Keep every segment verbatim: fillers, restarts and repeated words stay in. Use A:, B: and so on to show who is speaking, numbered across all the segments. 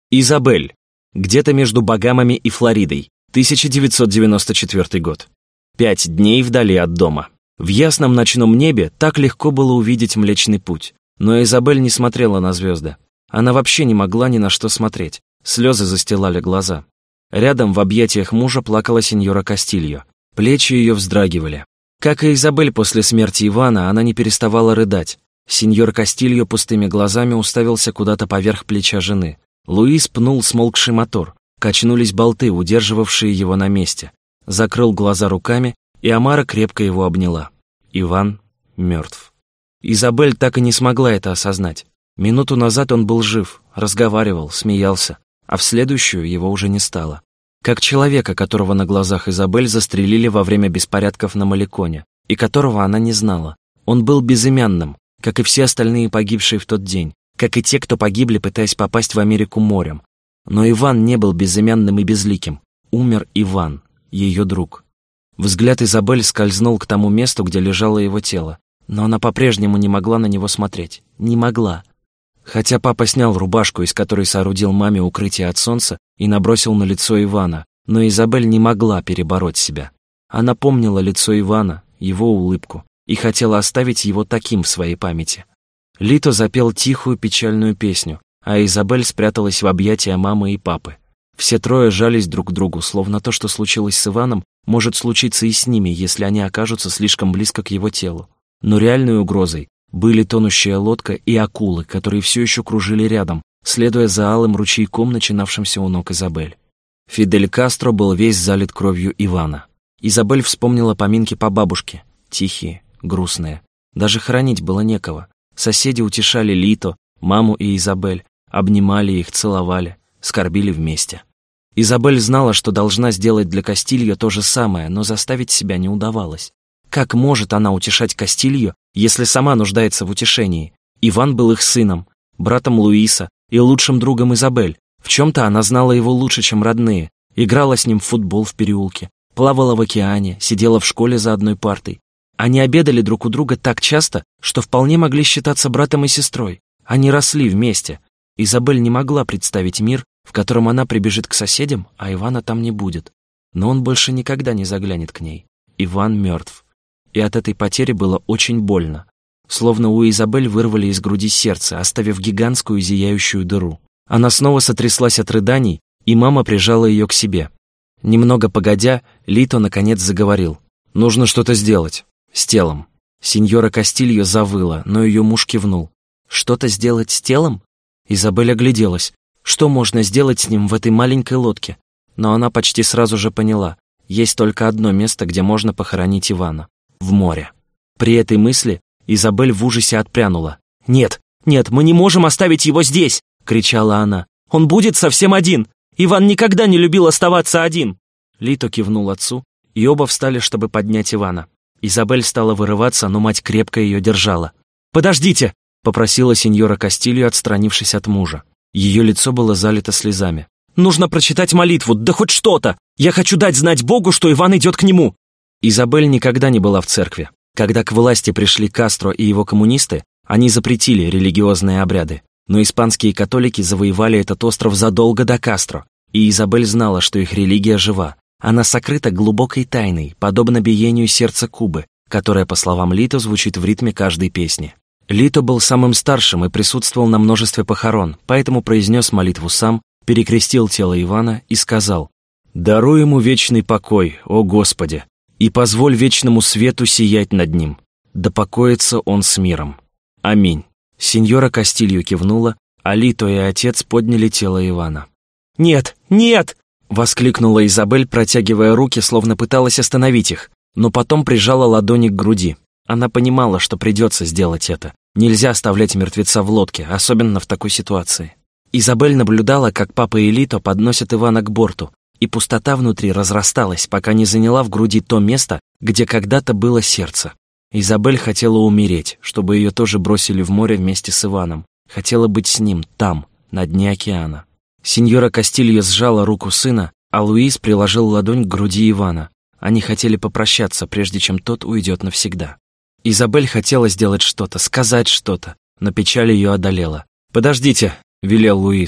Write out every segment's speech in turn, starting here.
A: Изабель. Где-то между Багамами и Флоридой. тысяча девятьсот девяносто четвёртый год. Пять дней вдали от дома. В ясном ночном небе так легко было увидеть Млечный Путь. Но Изабель не смотрела на звезды. Она вообще не могла ни на что смотреть. Слезы застилали глаза. Рядом в объятиях мужа плакала сеньора Кастильо. Плечи ее вздрагивали. Как и Изабель после смерти Ивана, она не переставала рыдать. Сеньор Кастильо пустыми глазами уставился куда-то поверх плеча жены. Луис пнул смолкший мотор. Качнулись болты, удерживавшие его на месте. Закрыл глаза руками, и Амара крепко его обняла. Иван мертв. Изабель так и не смогла это осознать. Минуту назад он был жив, разговаривал, смеялся, а в следующую его уже не стало. Как человека, которого на глазах Изабель застрелили во время беспорядков на Маликоне, и которого она не знала. Он был безымянным, как и все остальные погибшие в тот день, как и те, кто погибли, пытаясь попасть в Америку морем. Но Иван не был безымянным и безликим. Умер Иван, ее друг. Взгляд Изабель скользнул к тому месту, где лежало его тело, но она по-прежнему не могла на него смотреть. Не могла. Хотя папа снял рубашку, из которой соорудил маме укрытие от солнца, и набросил на лицо Ивана, но Изабель не могла перебороть себя. Она помнила лицо Ивана, его улыбку, и хотела оставить его таким в своей памяти. Лито запел тихую печальную песню, а Изабель спряталась в объятия мамы и папы. Все трое жались друг к другу, словно то, что случилось с Иваном, может случиться и с ними, если они окажутся слишком близко к его телу. Но реальной угрозой были тонущая лодка и акулы, которые все еще кружили рядом, следуя за алым ручейком, начинавшимся у ног Изабель. Фидель Кастро был весь залит кровью Ивана. Изабель вспомнила поминки по бабушке. Тихие, грустные. Даже хоронить было некого. Соседи утешали Лито, маму и Изабель, обнимали их, целовали, скорбили вместе. Изабель знала, что должна сделать для Кастильо то же самое, но заставить себя не удавалось. Как может она утешать Кастильо, если сама нуждается в утешении? Иван был их сыном, братом Луиса и лучшим другом Изабель. В чем-то она знала его лучше, чем родные. Играла с ним в футбол в переулке, плавала в океане, сидела в школе за одной партой. Они обедали друг у друга так часто, что вполне могли считаться братом и сестрой. Они росли вместе. Изабель не могла представить мир, в котором она прибежит к соседям, а Ивана там не будет. Но он больше никогда не заглянет к ней. Иван мертв. И от этой потери было очень больно. Словно у Изабель вырвали из груди сердце, оставив гигантскую зияющую дыру. Она снова сотряслась от рыданий, и мама прижала ее к себе. Немного погодя, Лито наконец заговорил. «Нужно что-то сделать. С телом». Сеньора Кастильо завыла, но ее муж кивнул. «Что-то сделать с телом?» Изабель огляделась. Что можно сделать с ним в этой маленькой лодке? Но она почти сразу же поняла. Есть только одно место, где можно похоронить Ивана. В море. При этой мысли Изабель в ужасе отпрянула. «Нет, нет, мы не можем оставить его здесь!» — кричала она. «Он будет совсем один! Иван никогда не любил оставаться один!» Лито кивнул отцу, и оба встали, чтобы поднять Ивана. Изабель стала вырываться, но мать крепко ее держала. «Подождите!» — попросила сеньора Кастильо, отстранившись от мужа. Ее лицо было залито слезами. «Нужно прочитать молитву, да хоть что-то! Я хочу дать знать Богу, что Иван идет к нему!» Изабель никогда не была в церкви. Когда к власти пришли Кастро и его коммунисты, они запретили религиозные обряды. Но испанские католики завоевали этот остров задолго до Кастро, и Изабель знала, что их религия жива. Она сокрыта глубокой тайной, подобно биению сердца Кубы, которое, по словам Лито, звучит в ритме каждой песни. Лито был самым старшим и присутствовал на множестве похорон, поэтому произнес молитву сам, перекрестил тело Ивана и сказал: «Даруй ему вечный покой, о Господи, и позволь вечному свету сиять над ним. Да покоится он с миром. Аминь». Сеньора Кастильо кивнула, а Лито и отец подняли тело Ивана. «Нет, нет!» — воскликнула Изабель, протягивая руки, словно пыталась остановить их, но потом прижала ладони к груди. Она понимала, что придется сделать это. Нельзя оставлять мертвеца в лодке, особенно в такой ситуации. Изабель наблюдала, как папа и Лито подносят Ивана к борту, и пустота внутри разрасталась, пока не заняла в груди то место, где когда-то было сердце. Изабель хотела умереть, чтобы ее тоже бросили в море вместе с Иваном. Хотела быть с ним, там, на дне океана. Сеньора Кастильо сжала руку сына, а Луис приложил ладонь к груди Ивана. Они хотели попрощаться, прежде чем тот уйдет навсегда. Изабель хотела сделать что-то, сказать что-то, но печаль ее одолела. «Подождите», — велел Луис.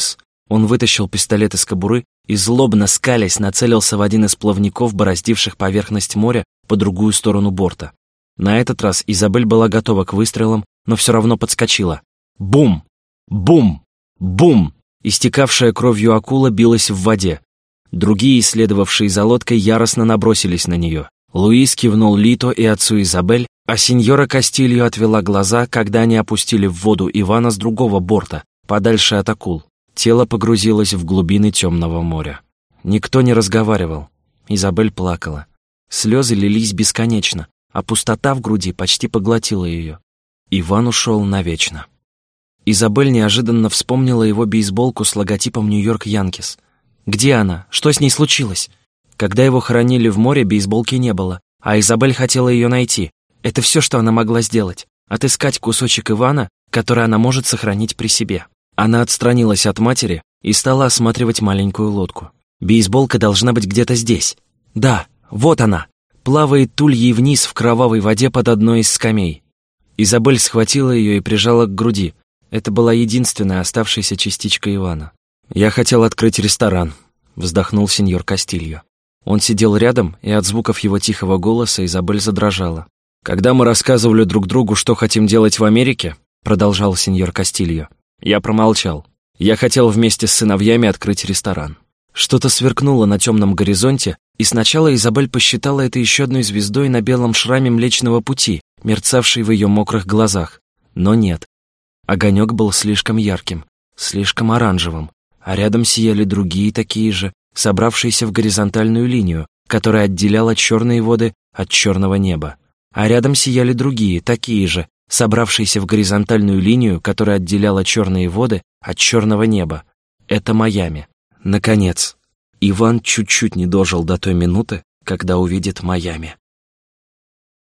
A: Он вытащил пистолет из кобуры и, злобно скалясь, нацелился в один из плавников, бороздивших поверхность моря по другую сторону борта. На этот раз Изабель была готова к выстрелам, но все равно подскочила. Бум! Бум! Бум! Истекавшая кровью акула билась в воде. Другие, следовавшие за лодкой, яростно набросились на нее. Луис кивнул Лито и отцу Изабель, а сеньора Кастильо отвела глаза, когда они опустили в воду Ивана с другого борта, подальше от акул. Тело погрузилось в глубины темного моря. Никто не разговаривал. Изабель плакала. Слезы лились бесконечно, а пустота в груди почти поглотила ее. Иван ушел навечно. Изабель неожиданно вспомнила его бейсболку с логотипом Нью-Йорк Янкис. Где она? Что с ней случилось? Когда его хоронили в море, бейсболки не было, а Изабель хотела ее найти. Это все, что она могла сделать. Отыскать кусочек Ивана, который она может сохранить при себе. Она отстранилась от матери и стала осматривать маленькую лодку. Бейсболка должна быть где-то здесь. Да, вот она. Плавает тульей вниз в кровавой воде под одной из скамей. Изабель схватила ее и прижала к груди. Это была единственная оставшаяся частичка Ивана. «Я хотел открыть ресторан», — вздохнул сеньор Кастильо. Он сидел рядом, и от звуков его тихого голоса Изабель задрожала. «Когда мы рассказывали друг другу, что хотим делать в Америке», — продолжал сеньор Кастильо, я промолчал. Я хотел вместе с сыновьями открыть ресторан. Что-то сверкнуло на темном горизонте, и сначала Изабель посчитала это еще одной звездой на белом шраме Млечного Пути, мерцавшей в ее мокрых глазах. Но нет. Огонек был слишком ярким, слишком оранжевым, а рядом сияли другие такие же, собравшиеся в горизонтальную линию, которая отделяла черные воды от черного неба. А рядом сияли другие, такие же, собравшиеся в горизонтальную линию, которая отделяла черные воды от черного неба. Это Майами. Наконец, Иван чуть-чуть не дожил до той минуты, когда увидит Майами.